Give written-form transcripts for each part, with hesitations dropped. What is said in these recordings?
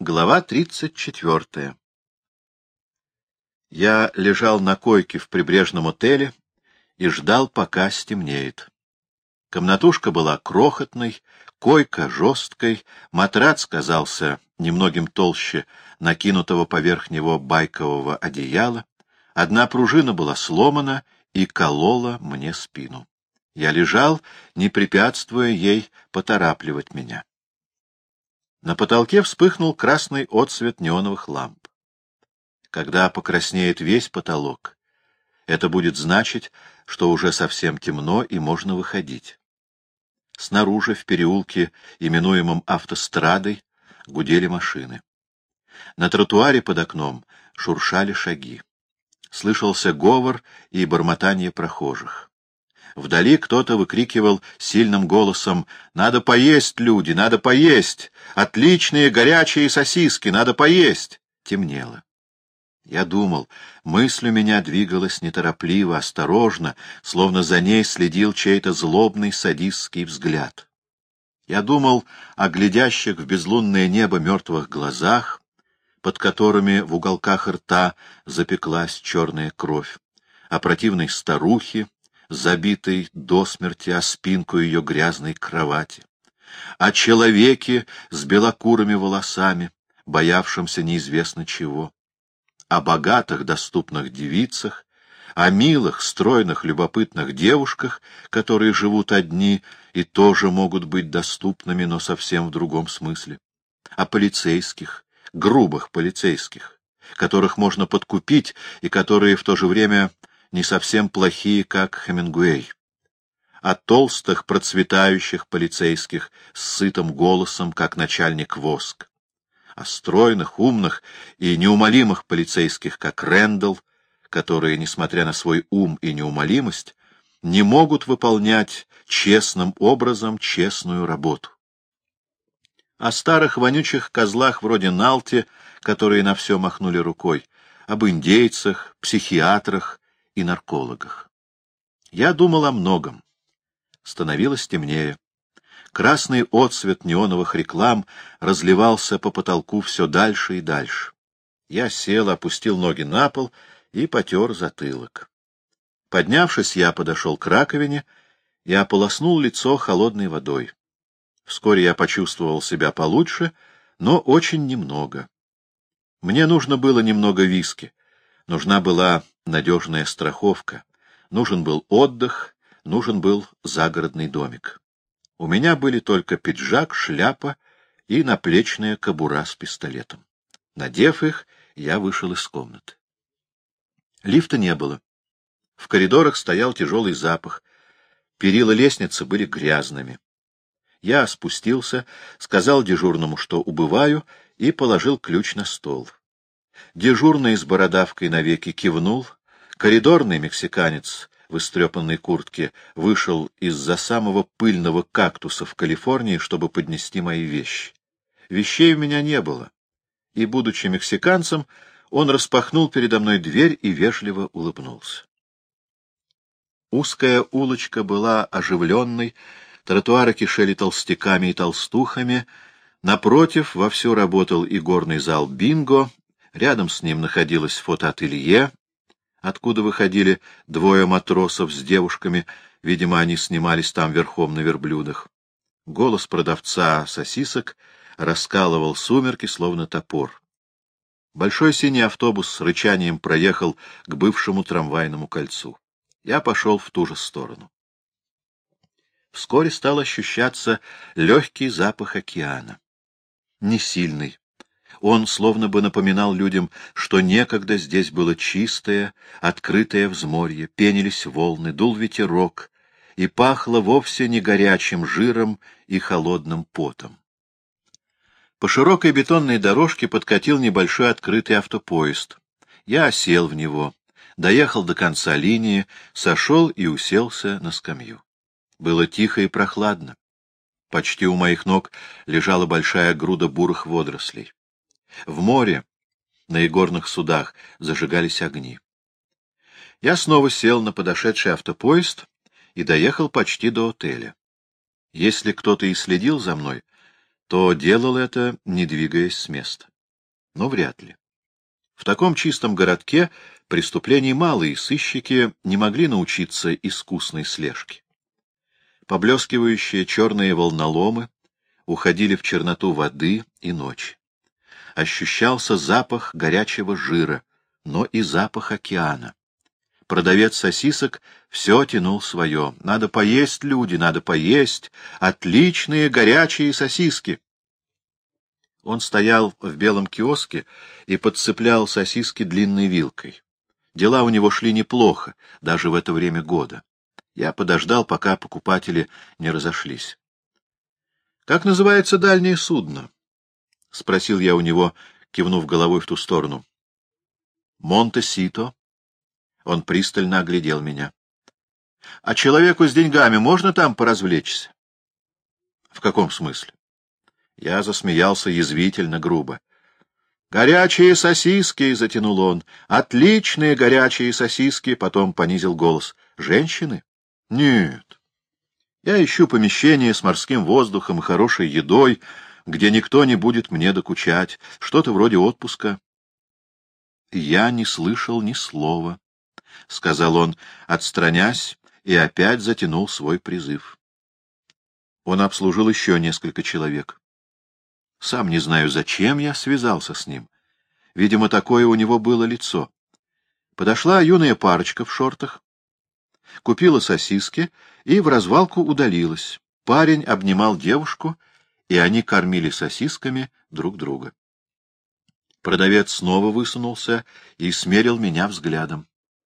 Глава 34. Я лежал на койке в прибрежном отеле и ждал, пока стемнеет. Комнатушка была крохотной, койка жесткой, матрац казался немногим толще накинутого поверх него байкового одеяла, одна пружина была сломана и колола мне спину. Я лежал, не препятствуя ей поторапливать меня. На потолке вспыхнул красный отсвет неоновых ламп. Когда покраснеет весь потолок, это будет значить, что уже совсем темно и можно выходить. Снаружи, в переулке, именуемом автострадой, гудели машины. На тротуаре под окном шуршали шаги. Слышался говор и бормотание прохожих. Вдали кто-то выкрикивал сильным голосом: «Надо поесть, люди, надо поесть! Отличные горячие сосиски, надо поесть!» Темнело. Я думал, мысль у меня двигалась неторопливо, осторожно, словно за ней следил чей-то злобный садистский взгляд. Я думал о глядящих в безлунное небо мертвых глазах, под которыми в уголках рта запеклась черная кровь, о противной старухе, забитой до смерти о спинку ее грязной кровати, о человеке с белокурыми волосами, боявшемся неизвестно чего, о богатых доступных девицах, о милых, стройных, любопытных девушках, которые живут одни и тоже могут быть доступными, но совсем в другом смысле, о полицейских, грубых полицейских, которых можно подкупить и которые в то же время не совсем плохие, как Хемингуэй, о толстых, процветающих полицейских с сытым голосом, как начальник Воск, о стройных, умных и неумолимых полицейских, как Рэндалл, которые, несмотря на свой ум и неумолимость, не могут выполнять честным образом честную работу, о старых вонючих козлах вроде Налти, которые на все махнули рукой, об индейцах, психиатрах и наркологах. Я думал о многом. Становилось темнее. Красный отсвет неоновых реклам разливался по потолку все дальше и дальше. Я сел, опустил ноги на пол и потер затылок. Поднявшись, я подошел к раковине и ополоснул лицо холодной водой. Вскоре я почувствовал себя получше, но очень немного. Мне нужно было немного виски. Нужна была надежная страховка, нужен был отдых, нужен был загородный домик. У меня были только пиджак, шляпа и наплечная кобура с пистолетом. Надев их, я вышел из комнаты. Лифта не было. В коридорах стоял тяжелый запах. Перила лестницы были грязными. Я спустился, сказал дежурному, что убываю, и положил ключ на стол. Дежурный с бородавкой навеки кивнул, коридорный мексиканец в истрепанной куртке вышел из-за самого пыльного кактуса в Калифорнии, чтобы поднести мои вещи. Вещей у меня не было, и, будучи мексиканцем, он распахнул передо мной дверь и вежливо улыбнулся. Узкая улочка была оживленной, тротуары кишели толстяками и толстухами, напротив вовсю работал и горный зал «Бинго», рядом с ним находилось фотоателье, откуда выходили двое матросов с девушками, видимо, они снимались там верхом на верблюдах. Голос продавца сосисок раскалывал сумерки, словно топор. Большой синий автобус с рычанием проехал к бывшему трамвайному кольцу. Я пошел в ту же сторону. Вскоре стал ощущаться легкий запах океана. Не сильный. Он словно бы напоминал людям, что некогда здесь было чистое, открытое взморье, пенились волны, дул ветерок, и пахло вовсе не горячим жиром и холодным потом. По широкой бетонной дорожке подкатил небольшой открытый автопоезд. Я сел в него, доехал до конца линии, сошел и уселся на скамью. Было тихо и прохладно. Почти у моих ног лежала большая груда бурых водорослей. В море, на игорных судах, зажигались огни. Я снова сел на подошедший автопоезд и доехал почти до отеля. Если кто-то и следил за мной, то делал это, не двигаясь с места. но вряд ли. В таком чистом городке преступлений мало, и сыщики не могли научиться искусной слежке. Поблескивающие черные волноломы уходили в черноту воды и ночи. Ощущался запах горячего жира, но и запах океана. Продавец сосисок все тянул свое. Надо поесть, люди, надо поесть. Отличные горячие сосиски. Он стоял в белом киоске и подцеплял сосиски длинной вилкой. Дела у него шли неплохо, даже в это время года. Я подождал, пока покупатели не разошлись. — Как называется дальнее судно? — спросил я у него, кивнув головой в ту сторону. — Монте-Сито. Он пристально оглядел меня. — А человеку с деньгами можно там поразвлечься? — В каком смысле? Я засмеялся язвительно, грубо. — Горячие сосиски! — затянул он. — Отличные горячие сосиски! — потом понизил голос. — Женщины? — Нет. Я ищу помещение с морским воздухом и хорошей едой, где никто не будет мне докучать, что-то вроде отпуска. Я не слышал ни слова, — сказал он, отстранясь, и опять затянул свой призыв. Он обслужил еще несколько человек. Сам не знаю, зачем я связался с ним. Видимо, такое у него было лицо. Подошла юная парочка в шортах, купила сосиски и в развалку удалилась. Парень обнимал девушку, и они кормили сосисками друг друга. Продавец снова высунулся и смерил меня взглядом.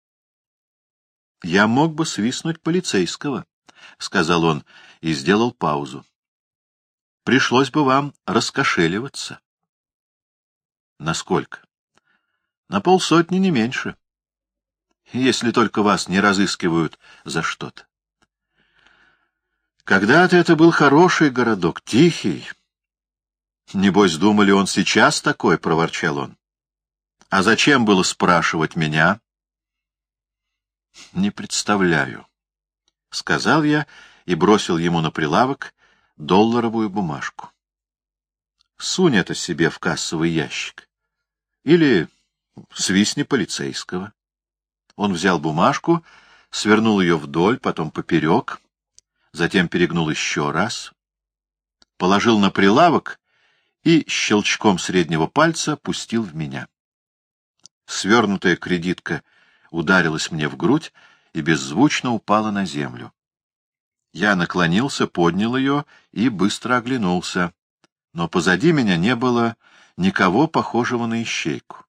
— Я мог бы свистнуть полицейского, — сказал он и сделал паузу. — Пришлось бы вам раскошеливаться. — Насколько? — На 50, не меньше. Если только вас не разыскивают за что-то. Когда-то это был хороший городок, тихий. Небось, думали, он сейчас такой, — проворчал он. А зачем было спрашивать меня? — Не представляю, — сказал я и бросил ему на прилавок долларовую бумажку. Сунь это себе в кассовый ящик. Или свистни полицейского. Он взял бумажку, свернул ее вдоль, потом поперек, затем перегнул еще раз, положил на прилавок и щелчком среднего пальца пустил в меня. Свернутая кредитка ударилась мне в грудь и беззвучно упала на землю. Я наклонился, поднял ее и быстро оглянулся, но позади меня не было никого похожего на ищейку.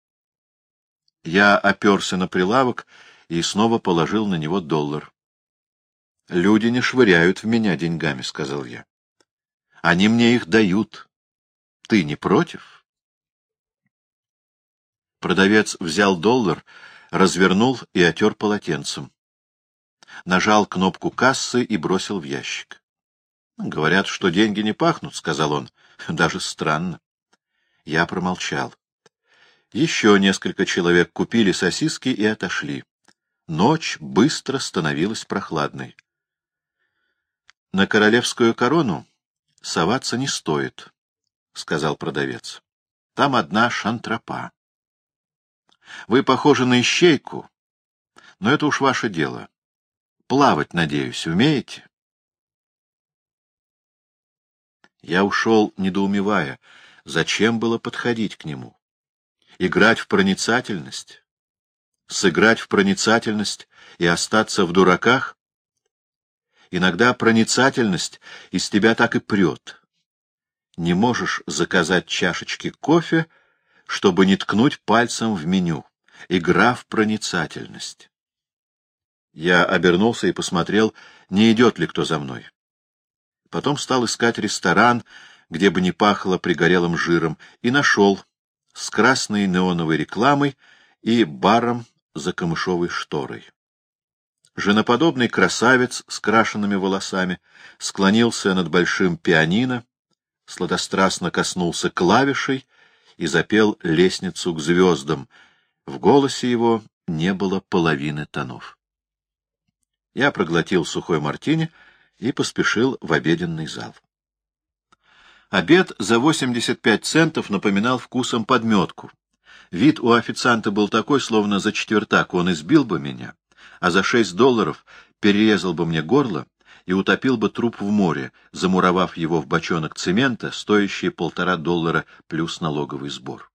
Я оперся на прилавок и снова положил на него доллар. — Люди не швыряют в меня деньгами, — сказал я. — Они мне их дают. Ты не против? Продавец взял доллар, развернул и отер полотенцем. Нажал кнопку кассы и бросил в ящик. — Говорят, что деньги не пахнут, — сказал он. — Даже странно. Я промолчал. Еще несколько человек купили сосиски и отошли. Ночь быстро становилась прохладной. — На королевскую корону соваться не стоит, — сказал продавец. — Там одна шантропа. Вы похожи на ищейку, но это уж ваше дело. Плавать, надеюсь, умеете? Я ушел, недоумевая, зачем было подходить к нему. Играть в проницательность? Сыграть в проницательность и остаться в дураках? Иногда проницательность из тебя так и прет. Не можешь заказать чашечки кофе, чтобы не ткнуть пальцем в меню. Игра в проницательность. Я обернулся и посмотрел, не идет ли кто за мной. Потом стал искать ресторан, где бы не пахло пригорелым жиром, и нашел, с красной неоновой рекламой и баром за камышовой шторой. Женоподобный красавец с крашенными волосами склонился над большим пианино, сладострастно коснулся клавишей и запел «Лестницу к звездам». В голосе его не было половины тонов. Я проглотил сухой мартини и поспешил в обеденный зал. Обед за 85 центов напоминал вкусом подметку. Вид у официанта был такой, словно за четвертак он избил бы меня, а за $6 перерезал бы мне горло и утопил бы труп в море, замуровав его в бочонок цемента, стоящий $1,5 плюс налоговый сбор.